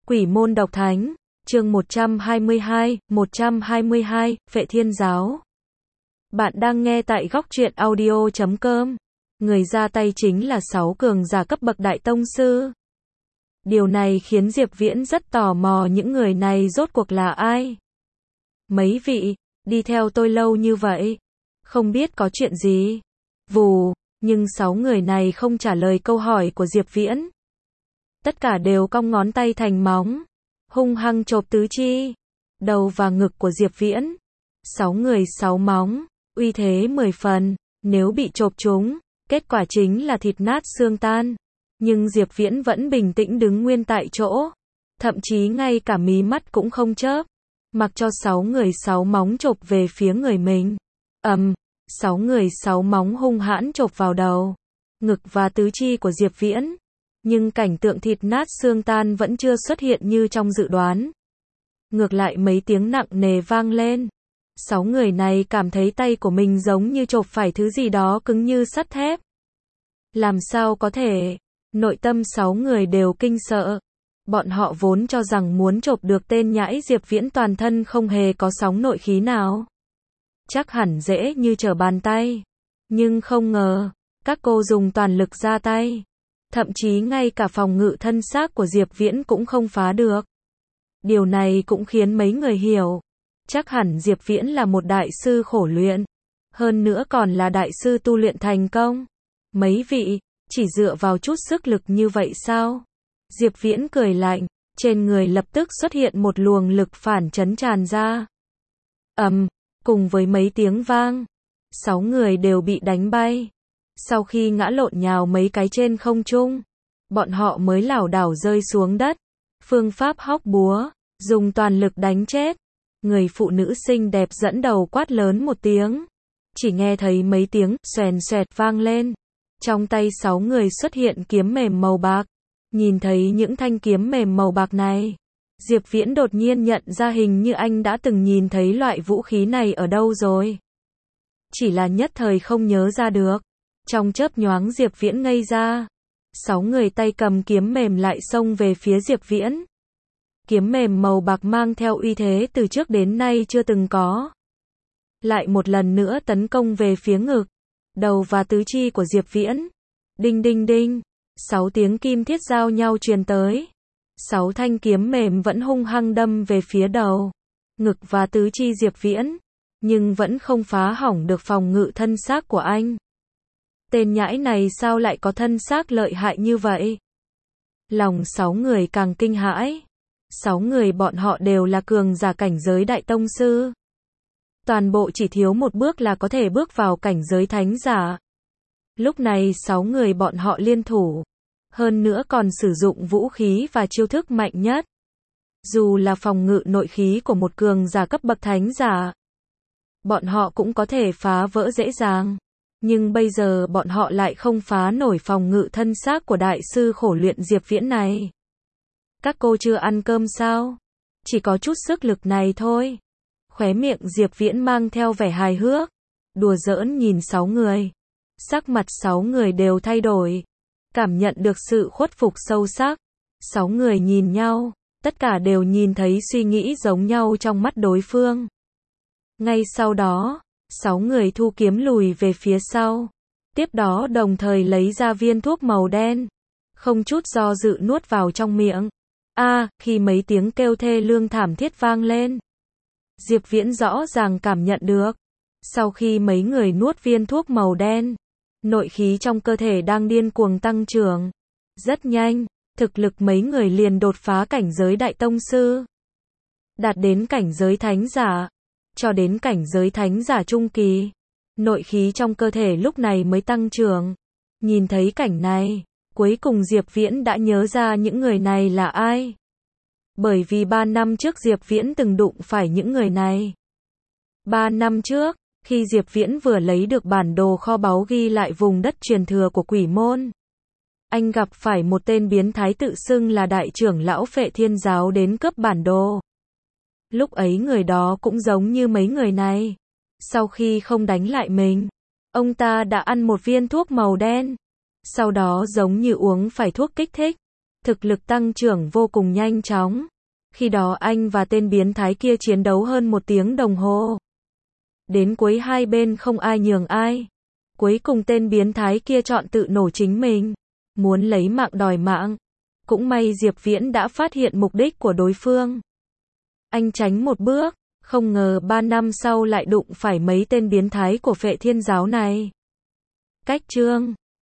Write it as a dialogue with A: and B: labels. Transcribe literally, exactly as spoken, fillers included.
A: Quỷ môn độc thánh, chương một trăm hai mươi hai, một trăm hai mươi hai, Phệ Thiên Giáo. Bạn đang nghe tại góc truyện audio chấm com. Người ra tay chính là sáu cường giả cấp bậc đại tông sư. Điều này khiến Diệp Viễn rất tò mò những người này rốt cuộc là ai. Mấy vị, đi theo tôi lâu như vậy, không biết có chuyện gì. Vù, nhưng sáu người này không trả lời câu hỏi của Diệp Viễn. Tất cả đều cong ngón tay thành móng, hung hăng chộp tứ chi, đầu và ngực của Diệp Viễn. Sáu người sáu móng, uy thế mười phần, nếu bị chộp trúng, kết quả chính là thịt nát xương tan. Nhưng Diệp Viễn vẫn bình tĩnh đứng nguyên tại chỗ, thậm chí ngay cả mí mắt cũng không chớp, mặc cho sáu người sáu móng chộp về phía người mình. Ầm, sáu người sáu móng hung hãn chộp vào đầu, ngực và tứ chi của Diệp Viễn. Nhưng cảnh tượng thịt nát xương tan vẫn chưa xuất hiện như trong dự đoán. Ngược lại mấy tiếng nặng nề vang lên. Sáu người này cảm thấy tay của mình giống như chộp phải thứ gì đó cứng như sắt thép. Làm sao có thể? Nội tâm sáu người đều kinh sợ. Bọn họ vốn cho rằng muốn chộp được tên nhãi Diệp Viễn toàn thân không hề có sóng nội khí nào. Chắc hẳn dễ như trở bàn tay. Nhưng không ngờ, các cô dùng toàn lực ra tay. Thậm chí ngay cả phòng ngự thân xác của Diệp Viễn cũng không phá được. Điều này cũng khiến mấy người hiểu. Chắc hẳn Diệp Viễn là một đại sư khổ luyện. Hơn nữa còn là đại sư tu luyện thành công. Mấy vị, chỉ dựa vào chút sức lực như vậy sao? Diệp Viễn cười lạnh, trên người lập tức xuất hiện một luồng lực phản chấn tràn ra. Ầm, cùng với mấy tiếng vang, sáu người đều bị đánh bay. Sau khi ngã lộn nhào mấy cái trên không trung, bọn họ mới lảo đảo rơi xuống đất. Phương pháp hóc búa, dùng toàn lực đánh chết. Người phụ nữ xinh đẹp dẫn đầu quát lớn một tiếng. Chỉ nghe thấy mấy tiếng xoèn xoẹt vang lên. Trong tay sáu người xuất hiện kiếm mềm màu bạc. Nhìn thấy những thanh kiếm mềm màu bạc này, Diệp Viễn đột nhiên nhận ra hình như anh đã từng nhìn thấy loại vũ khí này ở đâu rồi. Chỉ là nhất thời không nhớ ra được. Trong chớp nhoáng Diệp Viễn ngây ra. Sáu người tay cầm kiếm mềm lại xông về phía Diệp Viễn. Kiếm mềm màu bạc mang theo uy thế từ trước đến nay chưa từng có. Lại một lần nữa tấn công về phía ngực, đầu và tứ chi của Diệp Viễn. Đinh đinh đinh, sáu tiếng kim thiết giao nhau truyền tới. Sáu thanh kiếm mềm vẫn hung hăng đâm về phía đầu, ngực và tứ chi Diệp Viễn. Nhưng vẫn không phá hỏng được phòng ngự thân xác của anh. Tên nhãi này sao lại có thân xác lợi hại như vậy? Lòng sáu người càng kinh hãi. Sáu người bọn họ đều là cường giả cảnh giới đại tông sư. Toàn bộ chỉ thiếu một bước là có thể bước vào cảnh giới thánh giả. Lúc này sáu người bọn họ liên thủ. Hơn nữa còn sử dụng vũ khí và chiêu thức mạnh nhất. Dù là phòng ngự nội khí của một cường giả cấp bậc thánh giả, bọn họ cũng có thể phá vỡ dễ dàng. Nhưng bây giờ bọn họ lại không phá nổi phòng ngự thân xác của đại sư khổ luyện Diệp Viễn này. Các cô chưa ăn cơm sao? Chỉ có chút sức lực này thôi. Khóe miệng Diệp Viễn mang theo vẻ hài hước, đùa giỡn nhìn sáu người. Sắc mặt sáu người đều thay đổi, cảm nhận được sự khuất phục sâu sắc. Sáu người nhìn nhau, tất cả đều nhìn thấy suy nghĩ giống nhau trong mắt đối phương. Ngay sau đó, sáu người thu kiếm lùi về phía sau. Tiếp đó đồng thời lấy ra viên thuốc màu đen, không chút do dự nuốt vào trong miệng. A, à, khi mấy tiếng kêu thê lương thảm thiết vang lên, Diệp Viễn rõ ràng cảm nhận được. Sau khi mấy người nuốt viên thuốc màu đen, nội khí trong cơ thể đang điên cuồng tăng trưởng. Rất nhanh, thực lực mấy người liền đột phá cảnh giới đại tông sư, đạt đến cảnh giới thánh giả, cho đến cảnh giới thánh giả trung kỳ. Nội khí trong cơ thể lúc này mới tăng trưởng. Nhìn thấy cảnh này, cuối cùng Diệp Viễn đã nhớ ra những người này là ai. Bởi vì ba năm trước Diệp Viễn từng đụng phải những người này. Ba năm trước, khi Diệp Viễn vừa lấy được bản đồ kho báu ghi lại vùng đất truyền thừa của quỷ môn, anh gặp phải một tên biến thái tự xưng là đại trưởng lão Phệ Thiên Giáo đến cướp bản đồ. Lúc ấy người đó cũng giống như mấy người này. Sau khi không đánh lại mình, ông ta đã ăn một viên thuốc màu đen. Sau đó giống như uống phải thuốc kích thích, Thực lực tăng trưởng vô cùng nhanh chóng. Khi đó anh và tên biến thái kia chiến đấu hơn một tiếng đồng hồ. Đến cuối hai bên không ai nhường ai. Cuối cùng tên biến thái kia chọn tự nổ chính mình. Muốn lấy mạng đòi mạng. Cũng may Diệp Viễn đã phát hiện mục đích của đối phương. Anh tránh một bước. Không ngờ ba năm sau lại đụng phải mấy tên biến thái của Phệ Thiên Giáo này. Cách chương